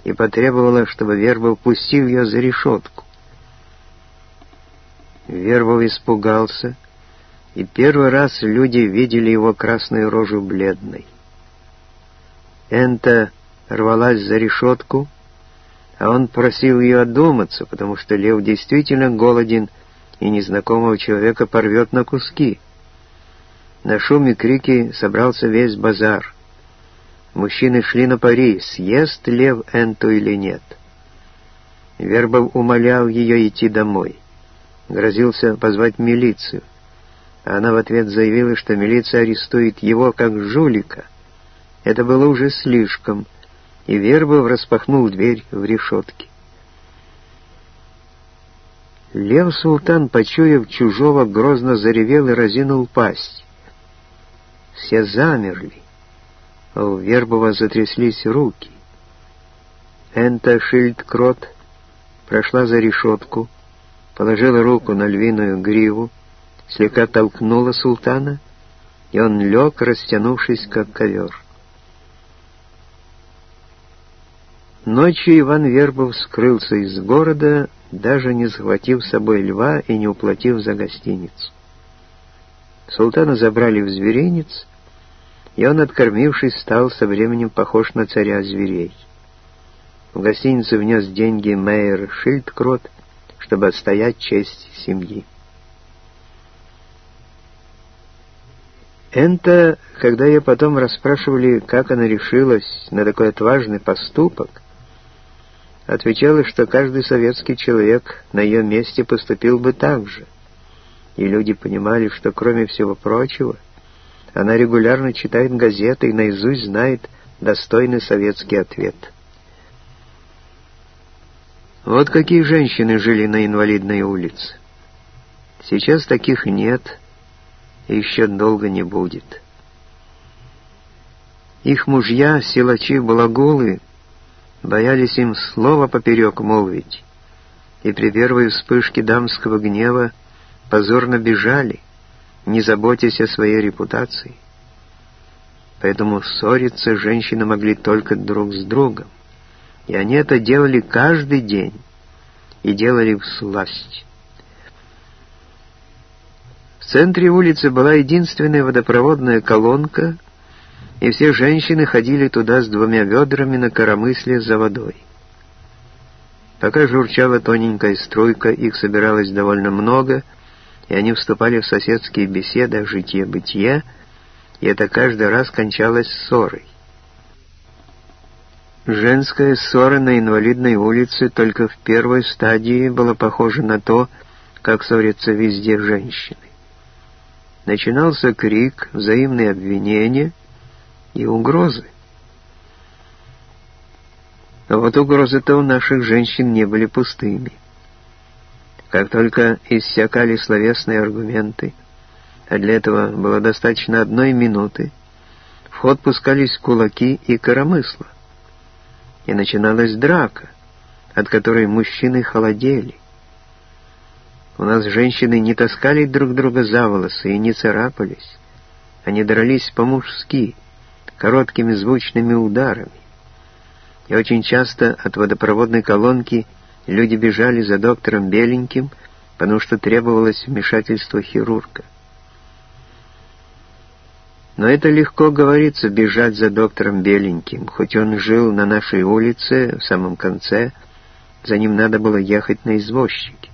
и потребовала, чтобы Вербов пустил ее за решетку. Вербов испугался, и первый раз люди видели его красную рожу бледной. Энта рвалась за решетку, а он просил ее одуматься, потому что лев действительно голоден и незнакомого человека порвет на куски. На шум и крики собрался весь базар. Мужчины шли на пари, съест лев Энту или нет. Вербов умолял ее идти домой. Грозился позвать милицию. А она в ответ заявила, что милиция арестует его как жулика. Это было уже слишком, и Вербов распахнул дверь в решетке. Лев-султан, почуяв чужого, грозно заревел и разинул пасть. Все замерли, а у Вербова затряслись руки. Энта Шильдкрот прошла за решетку, положила руку на львиную гриву, слегка толкнула султана, и он лег, растянувшись, как ковер. Ночью Иван Вербов скрылся из города, даже не захватив с собой льва и не уплатив за гостиницу. Султана забрали в зверинец, и он, откормившись, стал со временем похож на царя зверей. В гостиницу внес деньги мейер Шильдкрот, чтобы отстоять честь семьи. Энта, когда ее потом расспрашивали, как она решилась на такой отважный поступок, отвечала, что каждый советский человек на ее месте поступил бы так же. И люди понимали, что, кроме всего прочего, она регулярно читает газеты и наизусть знает достойный советский ответ. Вот какие женщины жили на Инвалидной улице. Сейчас таких нет и еще долго не будет. Их мужья, силачи-балагулы, боялись им слова поперек молвить, и при первой вспышке дамского гнева позорно бежали, не заботясь о своей репутации. Поэтому ссориться женщины могли только друг с другом, и они это делали каждый день, и делали всласть. В центре улицы была единственная водопроводная колонка, и все женщины ходили туда с 2 ведрами на коромысле за водой. Пока журчала тоненькая струйка, их собиралось довольно много, и они вступали в соседские беседы о житье-бытие, и это каждый раз кончалось ссорой. Женская ссора на Инвалидной улице только в первой стадии была похожа на то, как ссорятся везде женщины. Начинался крик, взаимные обвинения и угрозы. Но вот угрозы-то у наших женщин не были пустыми. Как только иссякали словесные аргументы, а для этого было достаточно 1 минуты, в ход пускались кулаки и коромысла. И начиналась драка, от которой мужчины холодели. У нас женщины не таскали друг друга за волосы и не царапались. Они дрались по-мужски, короткими звучными ударами. И очень часто от водопроводной колонки люди бежали за доктором Беленьким, потому что требовалось вмешательство хирурга. Но это легко говорится, бежать за доктором Беленьким. Хоть он жил на нашей улице, в самом конце, за ним надо было ехать на извозчике.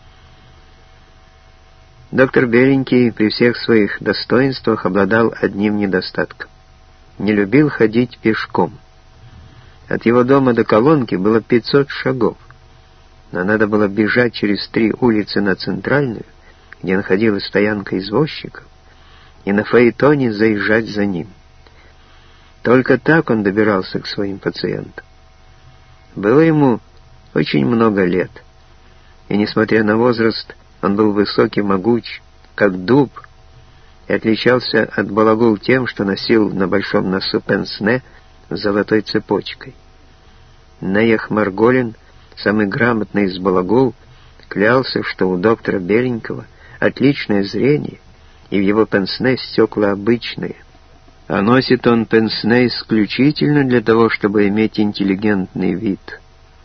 Доктор Беленький при всех своих достоинствах обладал одним недостатком. Не любил ходить пешком. От его дома до колонки было 500 шагов. Но надо было бежать через 3 улицы на Центральную, где находилась стоянка извозчиков, и на фаэтоне заезжать за ним. Только так он добирался к своим пациентам. Было ему очень много лет, и, несмотря на возраст, он был высокий, могуч, как дуб, и отличался от балагул тем, что носил на большом носу пенсне с золотой цепочкой. Неях Марголин, самый грамотный из балагул, клялся, что у доктора Беленького отличное зрение, и в его пенсне стекла обычные. а носит он пенсне исключительно для того, чтобы иметь интеллигентный вид.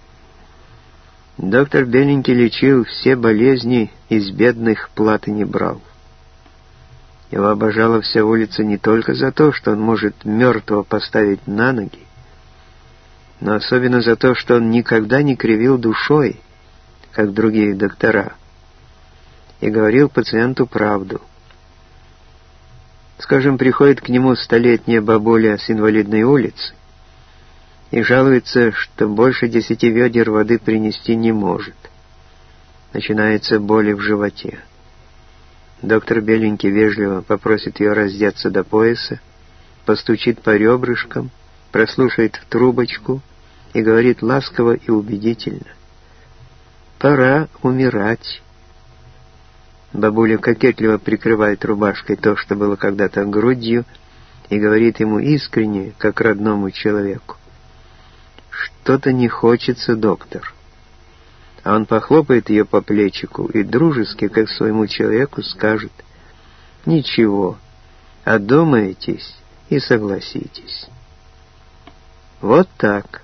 Доктор Беленький лечил все болезни, из бедных платы не брал. Его обожала вся улица не только за то, что он может мертвого поставить на ноги, но особенно за то, что он никогда не кривил душой, как другие доктора, и говорил пациенту правду. Скажем, приходит к нему столетняя бабуля с инвалидной улицы и жалуется, что больше 10 ведер воды принести не может. Начинается боли в животе. Доктор Беленький вежливо попросит ее раздеться до пояса, постучит по ребрышкам, прослушает в трубочку и говорит ласково и убедительно: «Пора умирать». Бабуля кокетливо прикрывает рубашкой то, что было когда-то грудью, и говорит ему искренне, как родному человеку: «Что-то не хочется, доктор». А он похлопает ее по плечику и дружески, как своему человеку, скажет: «Ничего, одумаетесь и согласитесь». Вот так.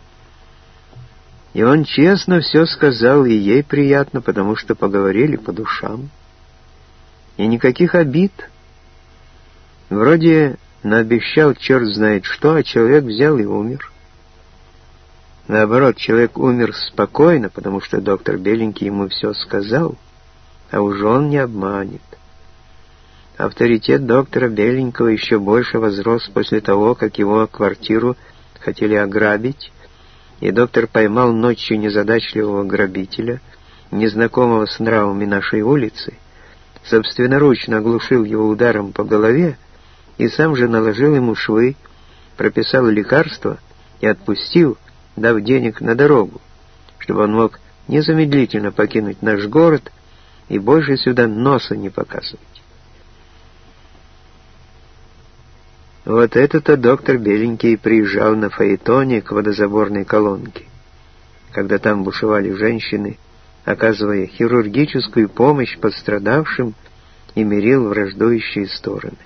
И он честно все сказал, и ей приятно, потому что поговорили по душам. И никаких обид. Вроде наобещал черт знает что, а человек взял и умер. Наоборот, человек умер спокойно, потому что доктор Беленький ему все сказал, а уж он не обманет. Авторитет доктора Беленького еще больше возрос после того, как его квартиру хотели ограбить, и доктор поймал ночью незадачливого грабителя, незнакомого с нравами нашей улицы, собственноручно оглушил его ударом по голове и сам же наложил ему швы, прописал лекарства и отпустил, дав денег на дорогу, чтобы он мог незамедлительно покинуть наш город и больше сюда носа не показывать. Вот это-то доктор Беленький приезжал на фаэтоне к водозаборной колонке, когда там бушевали женщины, оказывая хирургическую помощь пострадавшим, и мирил враждующие стороны.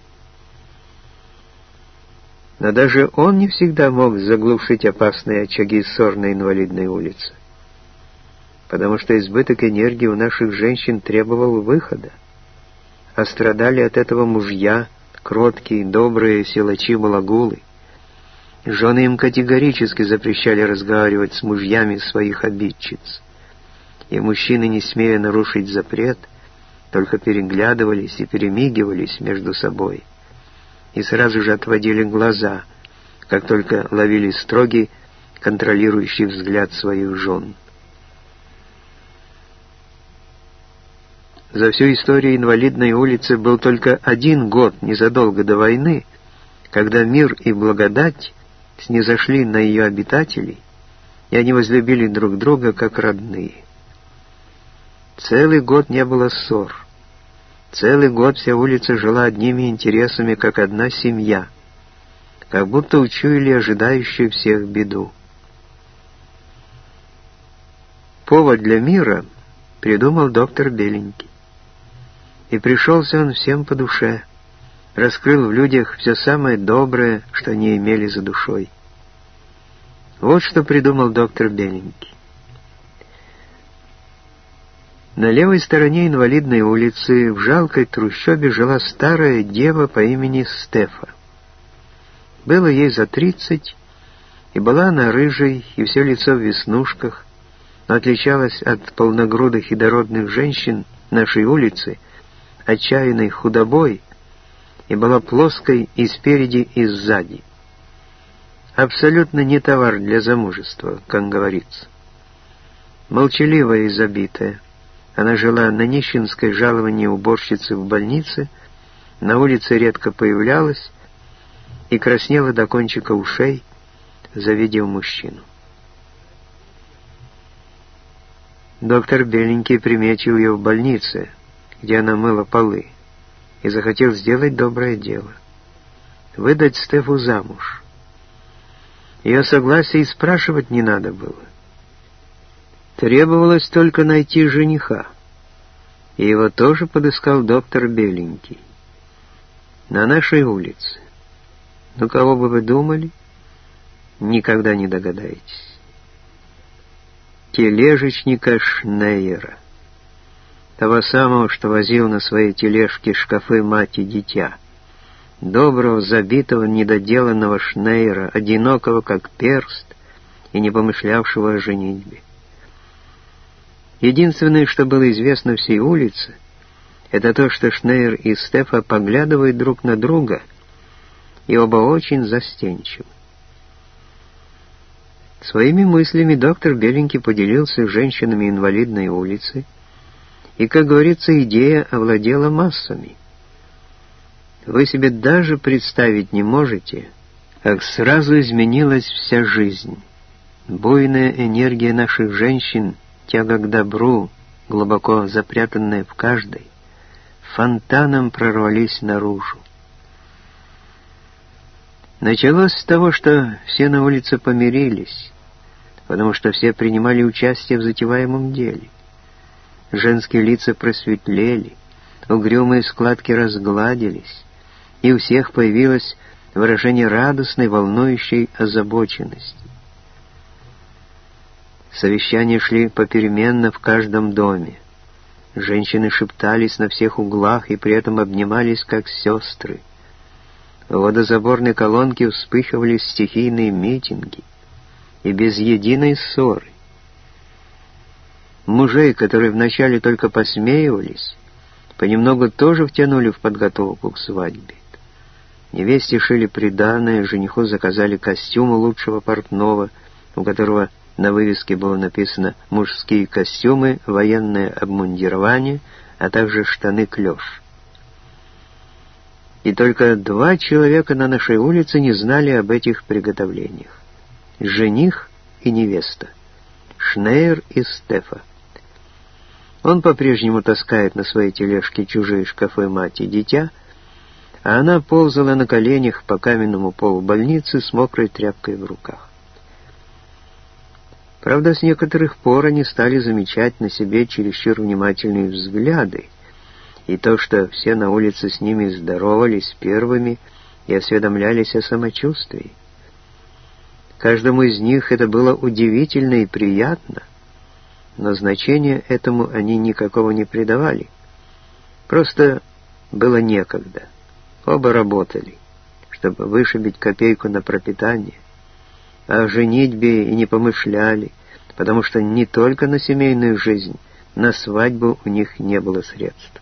Но даже он не всегда мог заглушить опасные очаги ссор на инвалидной улице, потому что избыток энергии у наших женщин требовал выхода, а страдали от этого мужья, кроткие, добрые силачи-балагулы. Жены им категорически запрещали разговаривать с мужьями своих обидчиц, и мужчины, не смея нарушить запрет, только переглядывались и перемигивались между собой, и сразу же отводили глаза, как только ловили строгий, контролирующий взгляд своих жен. За всю историю инвалидной улицы был только один год, незадолго до войны, когда мир и благодать снизошли на ее обитателей, и они возлюбили друг друга как родные. Целый год не было ссор. Целый год вся улица жила одними интересами, как одна семья, как будто учуяли ожидающую всех беду. Повод для мира придумал доктор Беленький. И пришелся он всем по душе, раскрыл в людях все самое доброе, что они имели за душой. Вот что придумал доктор Беленький. На левой стороне инвалидной улицы в жалкой трущобе жила старая дева по имени Стефа. Было ей за 30, и была она рыжей, и все лицо в веснушках, но отличалась от полногрудых и дородных женщин нашей улицы отчаянной худобой и была плоской и спереди, и сзади. Абсолютно не товар для замужества, как говорится. Молчаливая и забитая, она жила на нищенское жалование уборщицы в больнице, на улице редко появлялась и краснела до кончика ушей, завидев мужчину. Доктор Беленький приметил ее в больнице, где она мыла полы, и захотел сделать доброе дело — выдать Стефу замуж. Ее согласия и спрашивать не надо было. Требовалось только найти жениха, и его тоже подыскал доктор Беленький. На нашей улице, Ну, кого бы вы думали? Никогда не догадаетесь. Тележечника Шнейера. Того самого, что возил на своей тележке шкафы мать и дитя. Доброго, забитого, недоделанного Шнейера, одинокого, как перст, и не помышлявшего о женитьбе. Единственное, что было известно всей улице, это то, что Шнейер и Стефа поглядывают друг на друга, и оба очень застенчивы. Своими мыслями доктор Беленький поделился с женщинами инвалидной улицы, и, как говорится, идея овладела массами. Вы себе даже представить не можете, как сразу изменилась вся жизнь. Буйная энергия наших женщин, тяга к добру, глубоко запрятанная в каждой, фонтаном прорвались наружу. Началось с того, что все на улице помирились, потому что все принимали участие в затеваемом деле. Женские лица просветлели, угрюмые складки разгладились, и у всех появилось выражение радостной, волнующей озабоченности. Совещания шли попеременно в каждом доме. Женщины шептались на всех углах и при этом обнимались, как сестры. В водозаборной колонке вспыхивали стихийные митинги, и без единой ссоры. Мужей, которые вначале только посмеивались, понемногу тоже втянули в подготовку к свадьбе. Невесте шили приданое, жениху заказали костюмы лучшего портного, у которого на вывеске было написано «Мужские костюмы, военное обмундирование, а также штаны-клёш». И только 2 человека на нашей улице не знали об этих приготовлениях. Жених и невеста. Шнейер и Стефа. Он по-прежнему таскает на своей тележке чужие шкафы мать и дитя, а она ползала на коленях по каменному полу больницы с мокрой тряпкой в руках. Правда, с некоторых пор они стали замечать на себе чересчур внимательные взгляды, и то, что все на улице с ними здоровались первыми и осведомлялись о самочувствии. Каждому из них это было удивительно и приятно, но значения этому они никакого не придавали. Просто было некогда. Оба работали, чтобы вышибить копейку на пропитание, а о женитьбе и не помышляли, потому что не только на семейную жизнь, на свадьбу у них не было средств.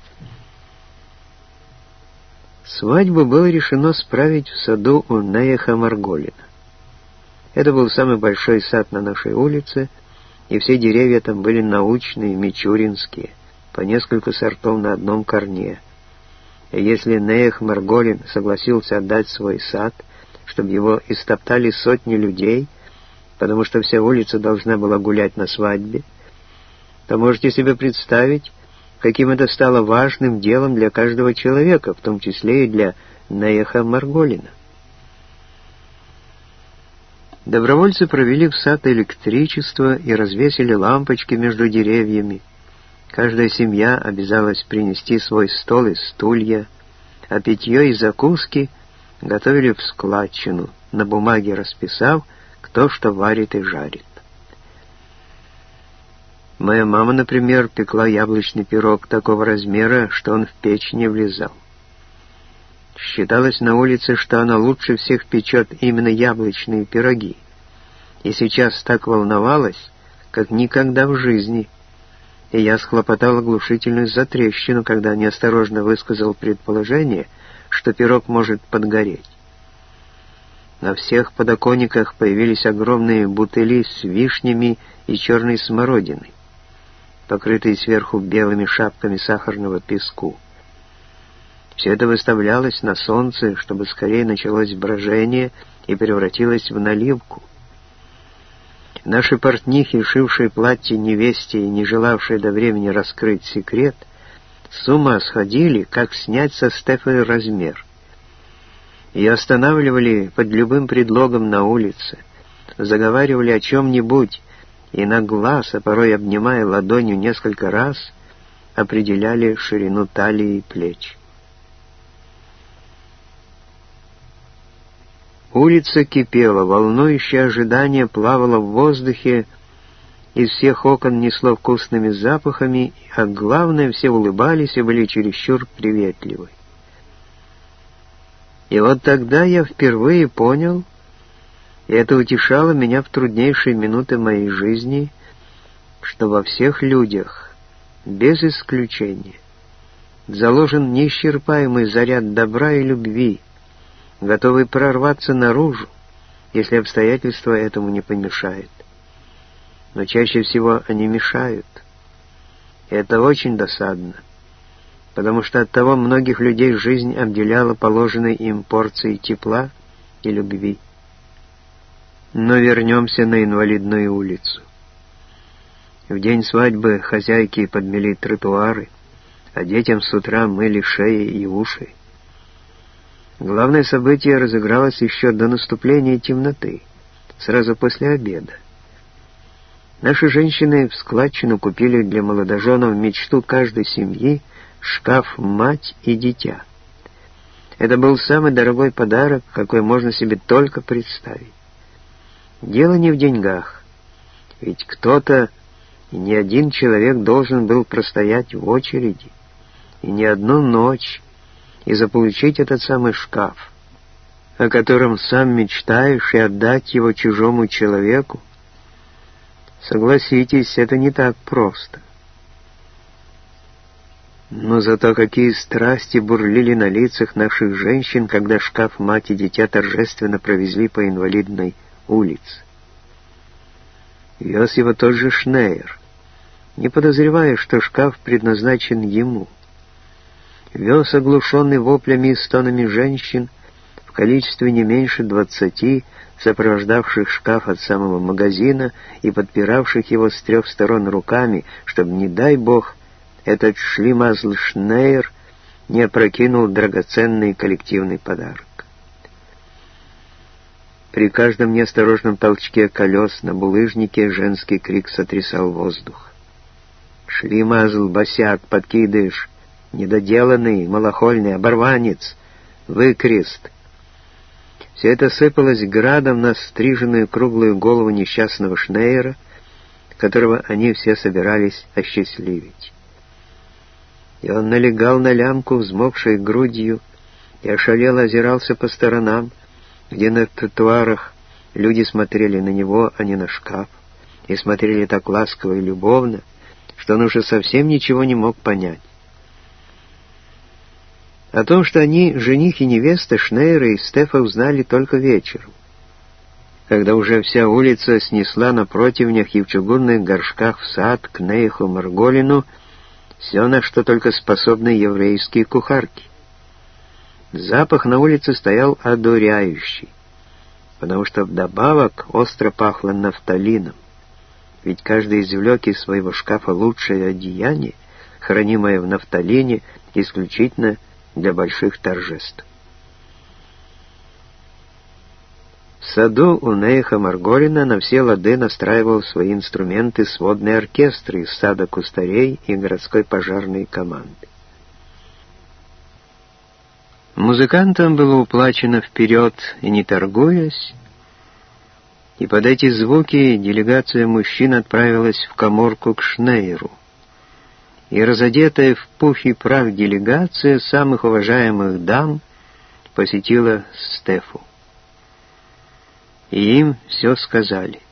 Свадьбу было решено справить в саду у Нееха Марголина. Это был самый большой сад на нашей улице, и все деревья там были научные, мичуринские, по несколько сортов на одном корне. И если Неех Марголин согласился отдать свой сад, чтобы его истоптали сотни людей, потому что вся улица должна была гулять на свадьбе, то можете себе представить, каким это стало важным делом для каждого человека, в том числе и для Нееха Марголина. Добровольцы провели в сад электричество и развесили лампочки между деревьями. Каждая семья обязалась принести свой стол и стулья, а питье и закуски готовили в складчину, на бумаге расписав, кто что варит и жарит. Моя мама, например, пекла яблочный пирог такого размера, что он в печь не влезал. Считалось на улице, что она лучше всех печет именно яблочные пироги. И сейчас так волновалась, как никогда в жизни. И я схлопотал оглушительную затрещину, когда неосторожно высказал предположение, что пирог может подгореть. На всех подоконниках появились огромные бутыли с вишнями и черной смородиной, покрытые сверху белыми шапками сахарного песку. Все это выставлялось на солнце, чтобы скорее началось брожение и превратилось в наливку. Наши портнихи, шившие платье невесте и не желавшие до времени раскрыть секрет, с ума сходили, как снять со Стефы размер. Ее останавливали под любым предлогом на улице, заговаривали о чем-нибудь и на глаз, а порой обнимая ладонью несколько раз, определяли ширину талии и плеч. Улица кипела, волнующее ожидание плавало в воздухе, из всех окон несло вкусными запахами, а главное, все улыбались и были чересчур приветливы. И вот тогда я впервые понял, и это утешало меня в труднейшие минуты моей жизни, что во всех людях, без исключения, заложен неисчерпаемый заряд добра и любви, готовый прорваться наружу, если обстоятельства этому не помешают. Но чаще всего они мешают. И это очень досадно, потому что оттого многих людей жизнь обделяла положенной им порцией тепла и любви. Но вернемся на Инвалидную улицу. В день свадьбы хозяйки подмели тротуары, а детям с утра мыли шеи и уши. Главное событие разыгралось еще до наступления темноты, сразу после обеда. Наши женщины в складчину купили для молодоженов мечту каждой семьи — шкаф «Мать и дитя». Это был самый дорогой подарок, какой можно себе только представить. Дело не в деньгах, ведь кто-то, и не один человек должен был простоять в очереди, и не одну ночь, и заполучить этот самый шкаф, о котором сам мечтаешь, и отдать его чужому человеку. Согласитесь, это не так просто. Но зато какие страсти бурлили на лицах наших женщин, когда шкаф «Мать и дитя» торжественно провезли по Инвалидной улице. Вез его тот же Шнейер, не подозревая, что шкаф предназначен ему. Вез, оглушенный воплями и стонами женщин, в количестве не меньше 20, сопровождавших шкаф от самого магазина и подпиравших его с 3 сторон руками, чтобы, не дай бог, этот шлимазл Шнейер не опрокинул драгоценный коллективный подарок. При каждом неосторожном толчке колес на булыжнике женский крик сотрясал воздух. «Шлимазл, босяк, подкидыш, недоделанный, малохольный, оборванец, выкрест!» Все это сыпалось градом на стриженную круглую голову несчастного Шнейера, которого они все собирались осчастливить. И он налегал на лямку, взмокшей грудью, и ошалело озирался по сторонам, где на тротуарах люди смотрели на него, а не на шкаф, и смотрели так ласково и любовно, что он уже совсем ничего не мог понять. О том, что они жених и невеста, Шнейера и Стефа узнали только вечером, когда уже вся улица снесла на противнях и в чугунных горшках в сад к Нейху Марголину все, на что только способны еврейские кухарки. Запах на улице стоял одуряющий, потому что вдобавок остро пахло нафталином, ведь каждый извлек из своего шкафа лучшее одеяние, хранимое в нафталине исключительно для больших торжеств. В саду у Нейха Марголина на все лады настраивал свои инструменты сводный оркестр из сада кустарей и городской пожарной команды. Музыкантам было уплачено вперед и не торгуясь, и под эти звуки делегация мужчин отправилась в каморку к Шнейеру. И разодетая в пух и прах делегация самых уважаемых дам посетила Стефу. И им все сказали.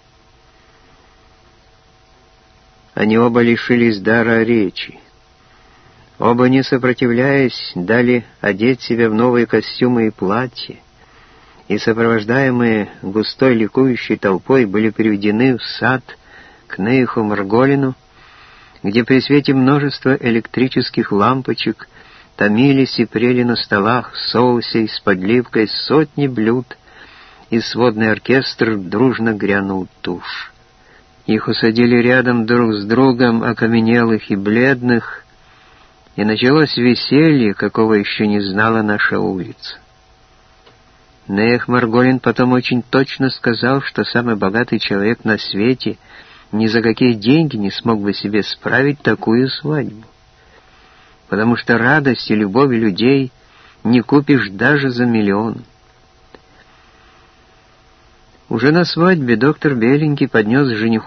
Они оба лишились дара речи. Оба, не сопротивляясь, дали одеть себя в новые костюмы и платья, и, сопровождаемые густой ликующей толпой, были приведены в сад к Нейху Марголину, где при свете множества электрических лампочек томились и прели на столах в соусе с подливкой сотни блюд, и сводный оркестр дружно грянул тушь. Их усадили рядом друг с другом, окаменелых и бледных, и началось веселье, какого еще не знала наша улица. Нейх Марголин потом очень точно сказал, что самый богатый человек на свете ни за какие деньги не смог бы себе справить такую свадьбу, потому что радость и любовь людей не купишь даже за 1 000 000. Уже на свадьбе доктор Беленький поднес жениху